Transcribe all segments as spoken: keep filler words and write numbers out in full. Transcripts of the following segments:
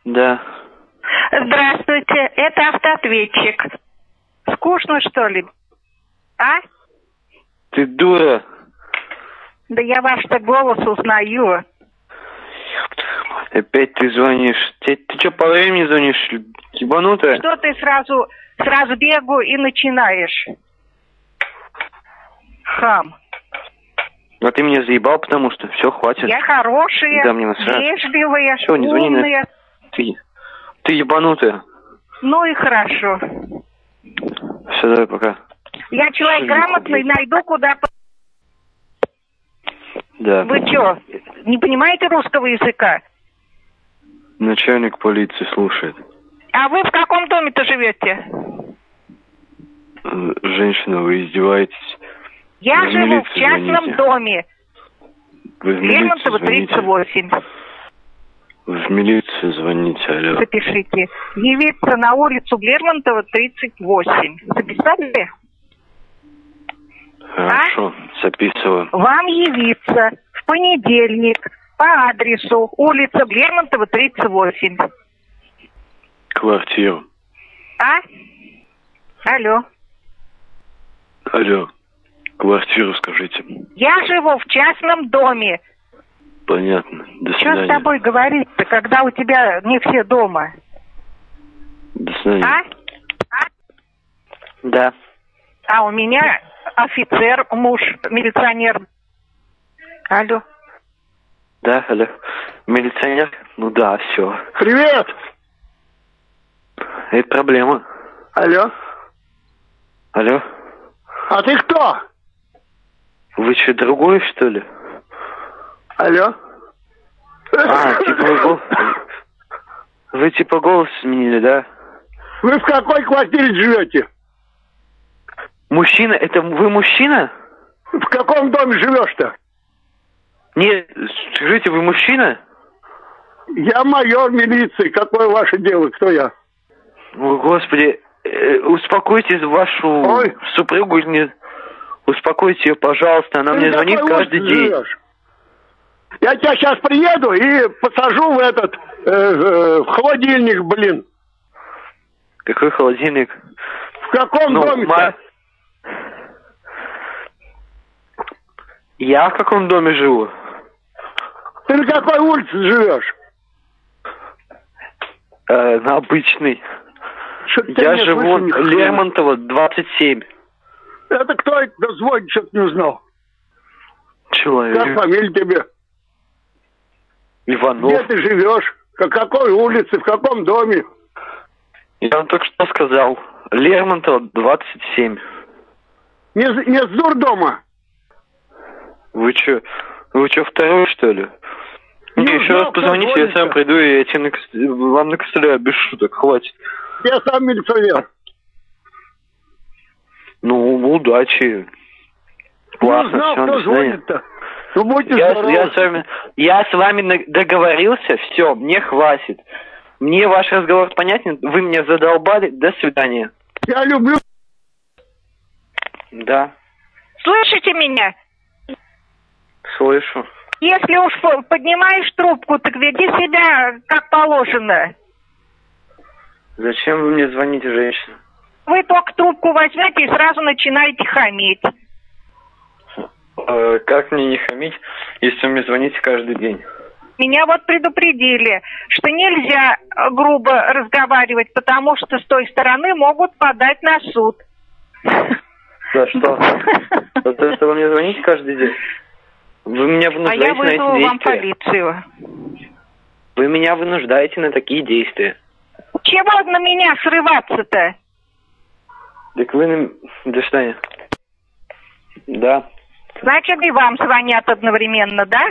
Да. Здравствуйте, это автоответчик. Скучно, что ли? А? Ты дура. Да я ваш-то голос узнаю. Опять ты звонишь. Ты, ты что, по времени звонишь? Ебанутая? Что ты сразу с разбегу и начинаешь? Хам. А ты меня заебал, потому что все, хватит. Я хорошая, да, мне насрать. вежливая, Все, не звони умная. на... Ты, ты ебанутая. Ну и хорошо. Все, давай, пока. Я человек Что грамотный, найду куда... Да. Вы что, не понимаете русского языка? Начальник полиции слушает. А вы в каком доме-то живете? Женщина, вы издеваетесь? Я вы живу в в частном звоните. доме. Вы в Лермонтова, милицию тридцать восемь. Вы в милицию звоните, алло. Запишите. Явиться на улицу Лермонтова, тридцать восемь. Записали? Хорошо, а? Записываю. Вам явиться в понедельник по адресу улица Лермонтова, тридцать восемь. Квартиру. А? Алло. Алло. Квартиру скажите. Я живу в частном доме. Понятно. До свидания. Что с тобой говорить-то, когда у тебя не все дома? До свидания. А? А? Да. А у меня офицер, муж, милиционер. Алло. Да, алло. Милиционер? Ну да, все. Привет! Это проблема. Алло. Алло. А ты кто? Вы что, другой, что ли? Алло. А, типа вы, гол... вы типа голос сменили, да? Вы в какой квартире живете? Мужчина? Это вы мужчина? В каком доме живешь-то? Нет, скажите, вы мужчина? Я майор милиции. Какое ваше дело? Кто я? О, Господи, э, успокойтесь вашу Ой. супругу. Не... Успокойте ее, пожалуйста. Она Ты мне звонит каждый день. Живешь? Я тебя сейчас приеду и посажу в этот, э, э, в холодильник, блин. Какой холодильник? В каком ну, доме-то? ма... Я в каком доме живу? Ты на какой улице живешь? Э, на обычной. Я живу Лермонтова, двадцать семь. Это кто это звонит, что-то не узнал. Человек. Как фамилия тебе? Иванов. Где ты живешь? По какой улице, в каком доме? Я вам только что сказал. Лермонтова, двадцать семь. Не, не с дурдома? Вы что, вы что, второй, что ли? Не, не еще раз позвоните, я сам приду, и я тебе на... вам накостыляю без шуток, хватит. Я сам милиционер. Ну, удачи. Классно, знал, все, кто до свидания. звонит-то. Ну, будьте я, здоровы. я, с вами, я с вами договорился, все, мне хватит. Мне ваш разговор понятен, вы меня задолбали, до свидания. Я люблю... Да. Слышите меня? Слышу. Если уж поднимаешь трубку, так веди себя как положено. Зачем вы мне звоните, женщина? Вы только трубку возьмете и сразу начинаете хамить. Э, как мне не хамить, если вы мне звоните каждый день? Меня вот предупредили, что нельзя грубо разговаривать, потому что с той стороны могут подать на суд. За что? За то, что вы мне звоните каждый день? Вы меня вынуждаете а я на эти вызову действия. вам полицию. Вы меня вынуждаете на такие действия. Чего на меня срываться-то? Так вы на... До свидания. Да. Значит, и вам звонят одновременно, да?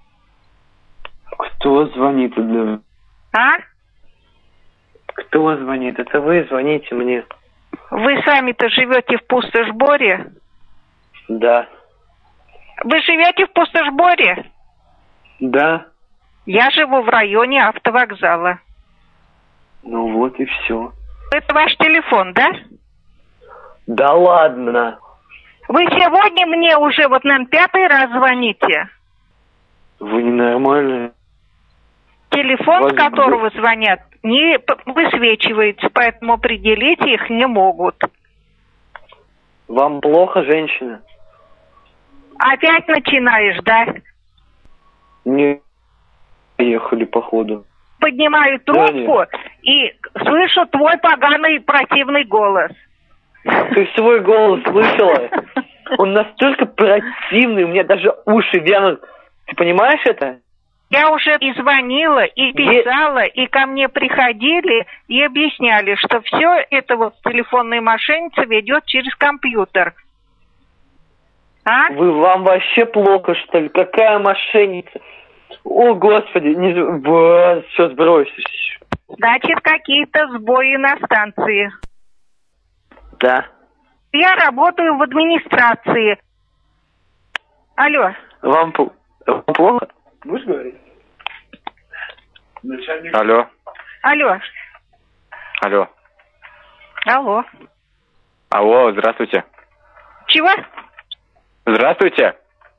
Кто звонит одновременно? А? Кто звонит? Это вы звоните мне. Вы сами-то живете в Пустошборе? Да. Вы живете в Пустошборе? Да. Я живу в районе автовокзала. Ну вот и все. Это ваш телефон, да? Да ладно. Вы сегодня мне уже, вот, наверное, пятый раз звоните. Вы ненормальные. Телефон, Вас... с которого звонят, не высвечивается, поэтому определить их не могут. Вам плохо, женщина? Опять начинаешь, да? Не ехали, походу. Поднимаю трубку да, и слышу твой поганый противный голос. Ты свой голос слышала? Он настолько противный, у меня даже уши вянут. Ты понимаешь это? Я уже и звонила, и писала, и ко мне приходили и объясняли, что все это вот телефонная мошенница ведет через компьютер. А? Вы, вам вообще плохо, что ли? Какая мошенница? О, Господи, не... Все, сбросишь. Значит, какие-то сбои на станции. Да. Я работаю в администрации. Алло. Вам, вам плохо? Будешь говорить? Начальник. Алло. Алло. Алло. Алло. Алло, здравствуйте. Чего? Здравствуйте.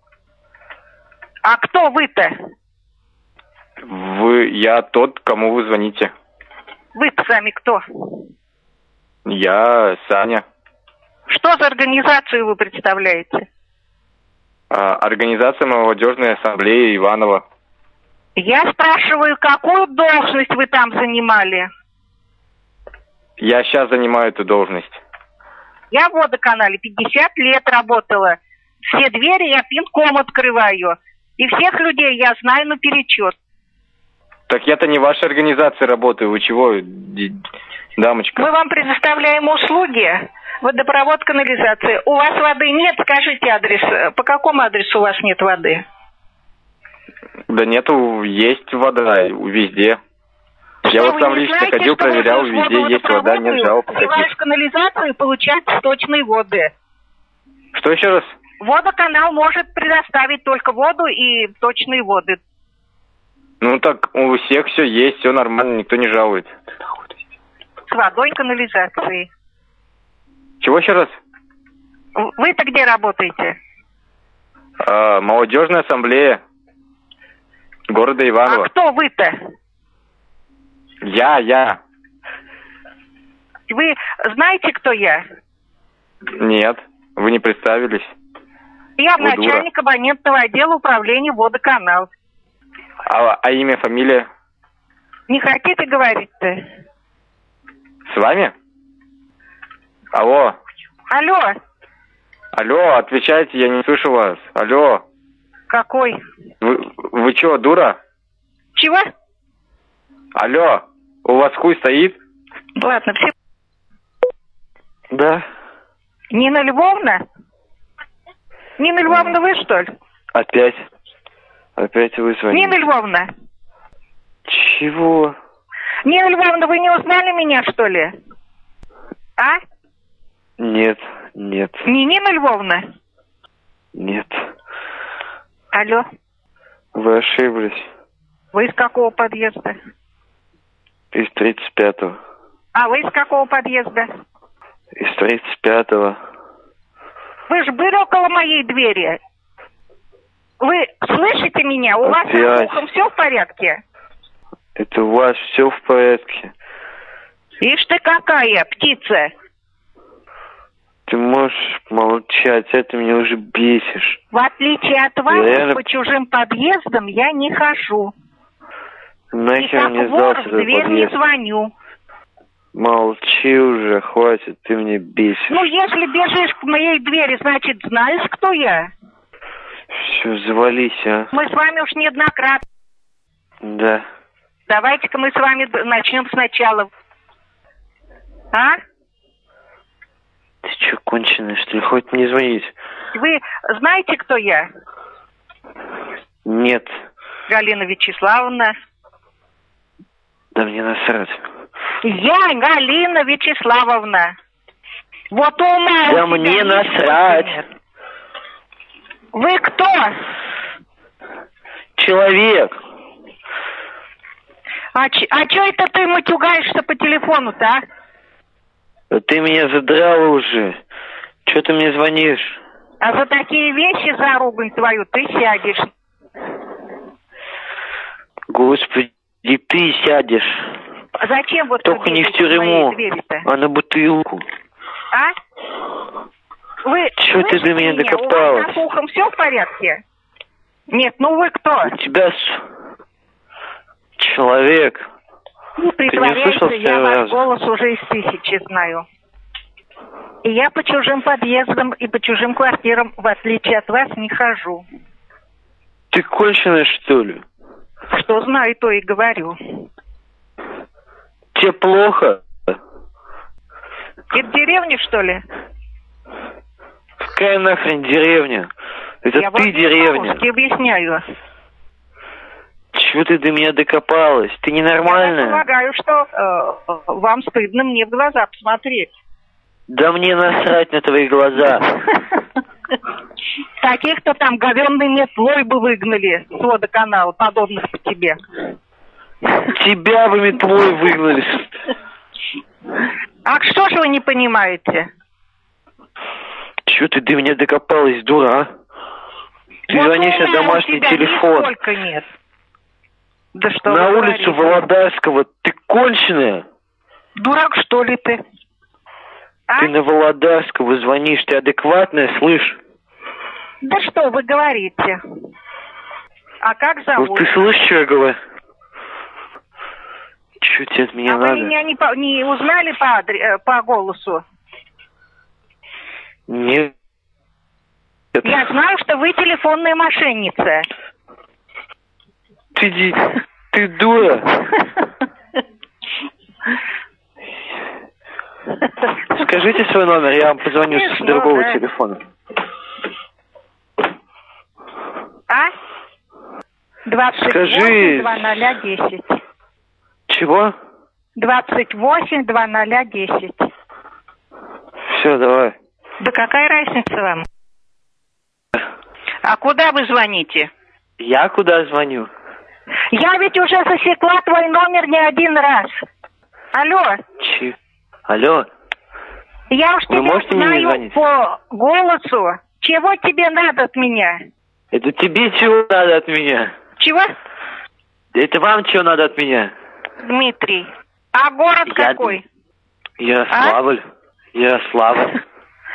А кто вы-то? Вы, я тот, кому вы звоните. Вы-то сами кто? Я Саня. Что за организацию вы представляете? А, организация молодежной ассамблеи Иваново. Я спрашиваю, какую должность вы там занимали? Я сейчас занимаю эту должность. Я в водоканале пятьдесят лет работала. Все двери я пинком открываю. И всех людей я знаю наперечет. Так я-то не в вашей организации работаю. Вы чего, дамочка? Мы вам предоставляем услуги. Водопровод, канализация. У вас воды нет? Скажите адрес. По какому адресу у вас нет воды? Да нету, есть вода везде. Что, я вот сам лично знаете, ходил, проверял, везде есть вода, нет жалоб. Сливаешь канализацию и получаешь сточные воды. Что еще раз? Водоканал может предоставить только воду и точные воды. Ну так у всех все есть, все нормально, никто не жалует. С водой и канализацией. Чего еще раз? Вы-то где работаете? А, молодежная ассамблея города Иваново. А кто вы-то? Я, я. Вы знаете, кто я? Нет, вы не представились. Я вы начальник дура. абонентного отдела управления водоканал. А, а имя, фамилия? Не хотите говорить-то? С вами? Алло. Алло. Алло, отвечайте, я не слышу вас. Алло. Какой? Вы, вы что, дура? Чего? Алло, у вас хуй стоит? Ладно, все. Да. Нина Львовна? Нина Львовна, вы что ли? Опять. Опять вы звоните. Нина Львовна. Чего? Нина Львовна, вы не узнали меня, что ли? А? Нет, нет. Не Нина Львовна? Нет. Алло. Вы ошиблись. Вы из какого подъезда? Из тридцать пятого. А вы из какого подъезда? Из тридцать пятого. Вы же были около моей двери. Вы слышите меня? У Опять. вас с ухом все в порядке? Это у вас все в порядке. Ишь ты какая птица! Ты можешь молчать, это меня уже бесишь. В отличие от вас, Наверное... по чужим подъездам я не хожу. Нахер мне И как вор сдался в этот дверь не подъезд? звоню. Молчи уже, хватит, ты мне бесишь. Ну, если бежишь к моей двери, значит, знаешь, кто я? Все, завались, а. Мы с вами уж неоднократно. Да. Давайте-ка мы с вами начнем сначала. А? Ты что, конченый, что ли? Хоть не звонить. Вы знаете, кто я? Нет. Галина Вячеславовна. Да мне насрать. Я Галина Вячеславовна. Вот ума. Да мне насрать. Вы кто? Человек. А, ч- а чё это ты матюгаешься по телефону-то, а? Да ты меня задрала уже. Чё ты мне звонишь? А за такие вещи, за ругань твою, ты сядешь. Господи, И ты сядешь. А зачем вот только не в тюрьму, а на бутылку. А? Вы Чё ты до меня докопалась? У вас с ухом все в порядке? Нет, ну вы кто? У тебя с... человек. Не притворяйся, я ваш голос уже из тысячи знаю. И я по чужим подъездам и по чужим квартирам, в отличие от вас, не хожу. Ты конченая, что ли? Что знаю, то и говорю. Тебе плохо? Это деревня, что ли? Какая нахрен деревня? Это я ты деревня. Я объясняю. Чего ты до меня докопалась? Ты ненормальная. Я полагаю, что э, вам стыдно мне в глаза посмотреть. Да мне насрать на твои глаза. Таких-то там говенной метлой бы выгнали с водоканала, подобных по тебе. Тебя бы метлой выгнали. А что же вы не понимаете? Чего ты до меня докопалась, дура? Ты вот звонишь на домашний телефон. Нисколько нет. Да что на вы улицу говорите? Володарского. Ты конченая? Дурак, что ли ты? А? Ты на Володарского звонишь. Ты адекватная, слышь? Да что вы говорите? А как зовут? Вот ты слышишь, что я говорю? Чё тебе от меня а надо? вы меня не, по, не узнали по, адре, по голосу? Нет. Я знаю, что вы телефонная мошенница. Ты, ты дура. Скажите свой номер, я вам позвоню с другого да. телефона. А? двадцать восемь два ноль десять. Чего? двадцать восемь два ноль десять. Все, давай. Да какая разница вам? А куда вы звоните? Я куда звоню? Я ведь уже засекла твой номер не один раз. Алло. Че? Алло. Я уж вы тебя знаю по голосу. Чего тебе надо от меня? Это тебе чего надо от меня? Чего? Это вам чего надо от меня? Дмитрий. А город Я... какой? Ярославль. А? Ярославль.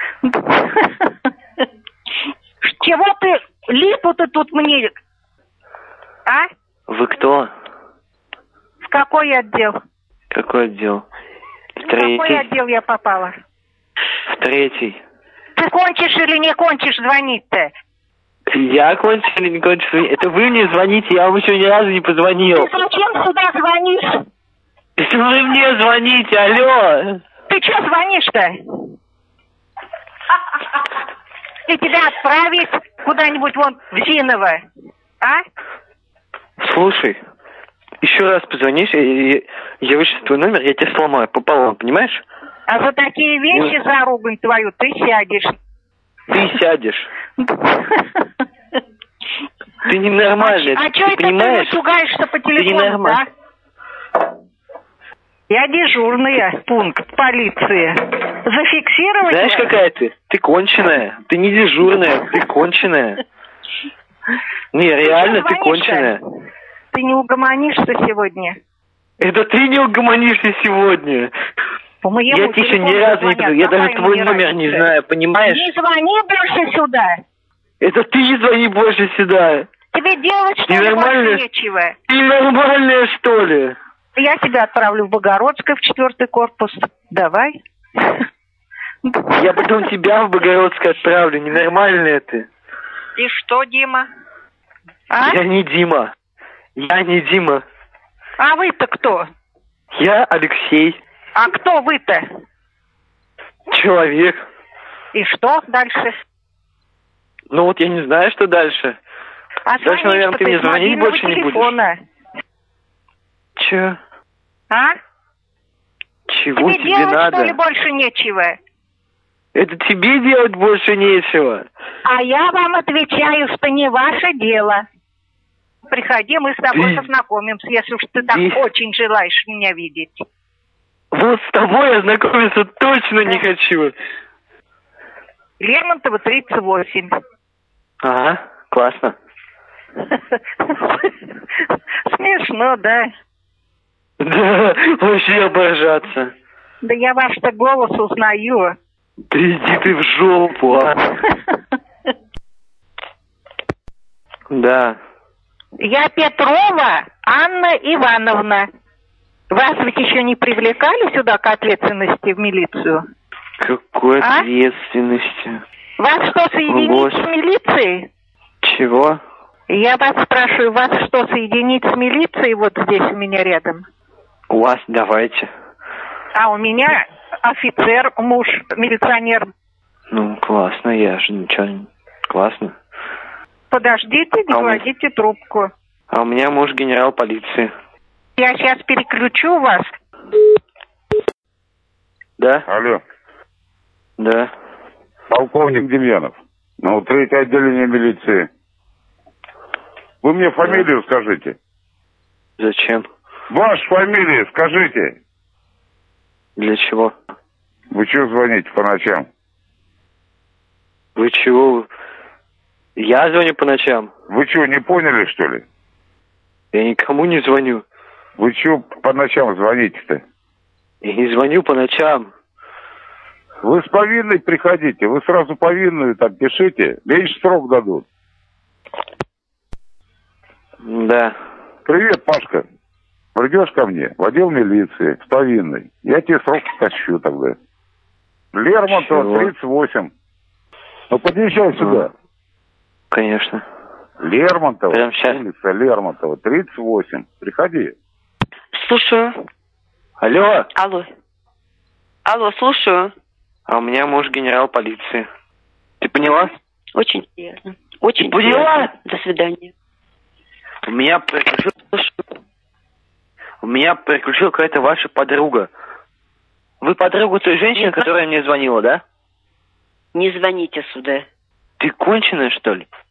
Чего ты липу-то тут мне? А? Вы кто? В какой отдел? Какой отдел? В третий. В какой отдел я попала? В третий. Ты кончишь или не кончишь звонить-то? Я кончу или не кончу звонить? Это вы мне звоните, я вам еще ни разу не позвонил. Ты зачем сюда звонишь? Это вы мне звоните, алло. Ты что звонишь-то? И тебя отправить куда-нибудь вон в Зиново, а? Слушай, еще раз позвонишь, я, я, я вышлю твой номер, я тебя сломаю пополам, понимаешь? А за такие вещи, ну... за ругань твою, ты сядешь. Ты сядешь. Ты ненормальная, а, ты, а что это понимаешь? ты ругаешься по телефону, ты ненормальная. Да? Я дежурная, пункт полиции. Зафиксировать? Знаешь, я? Какая ты? Ты конченая. Ты не дежурная, ты конченая. Не, реально, ты конченая. Ты не угомонишься сегодня? Это ты не угомонишься сегодня. По моему я тебе еще ни разу не позвоню. Я даже твой номер не знаю, понимаешь? Не звони больше сюда. Это ты не звони больше сюда. Тебе делать что ли больше нечего? Ты нормальная, что ли? Я тебя отправлю в Богородское, в четвертый корпус. Давай. Я потом тебя в Богородское отправлю. Ненормальная ты. И что, Дима? А? Я не Дима. Я не Дима. А вы-то кто? Я Алексей. А кто вы-то? Человек. И что дальше? Ну вот я не знаю, что дальше. А дальше, наверное, ты мне звонить больше телефона. не будешь. Че? А? Чего тебе, тебе делать, надо? Что ли, больше нечего? Это тебе делать больше нечего. А я вам отвечаю, что не ваше дело. Приходи, мы с тобой ты... познакомимся, если уж ты так ты... очень желаешь меня видеть. Вот с тобой я знакомиться точно да. не хочу. Лермонтова, тридцать восемь. Ага, классно. Смешно, да? Да, вообще обожаться. Да я ваш-то голос узнаю. Да иди ты в жопу, а. Да. Я Петрова Анна Ивановна. Вас ведь еще не привлекали сюда к ответственности в милицию? Какой А? ответственности? Вас что, соединить Боже. с милицией? Чего? Я вас спрашиваю, вас что, соединить с милицией вот здесь у меня рядом? У вас давайте. А у меня офицер, муж, милиционер. Ну, классно, я же ничего не... Классно. Подождите, не А у меня- кладите трубку. А у меня муж генерал полиции. Я сейчас переключу вас. Да? Алло, Да. полковник Демьянов. Ну, третье отделение милиции. Вы мне фамилию скажите. Зачем? Вашу фамилию скажите. Для чего? Вы что звоните по ночам? Вы чего? Я звоню по ночам. Вы что, не поняли, что ли? Я никому не звоню. Вы что по ночам звоните-то? Я не звоню по ночам. Вы с повинной приходите. Вы сразу повинную там пишите. Меньше срок дадут. Да. Привет, Пашка. Придешь ко мне в отдел милиции с повинной. Я тебе срок стащу тогда. Лермонтова, Чего? тридцать восемь. Ну, подъезжай сюда. Конечно. Лермонтова, Прям щас. улица Лермонтова, тридцать восемь. Приходи. Слушаю. Алло. Алло. Алло, слушаю. А у меня муж генерал полиции. Ты поняла? Очень приятно. Очень Поняла? приятно. До свидания. У меня приключил... У меня приключила какая-то ваша подруга. Вы подруга той женщины, Не которая мне звонила, да? Не звоните сюда. Ты конченая, что ли?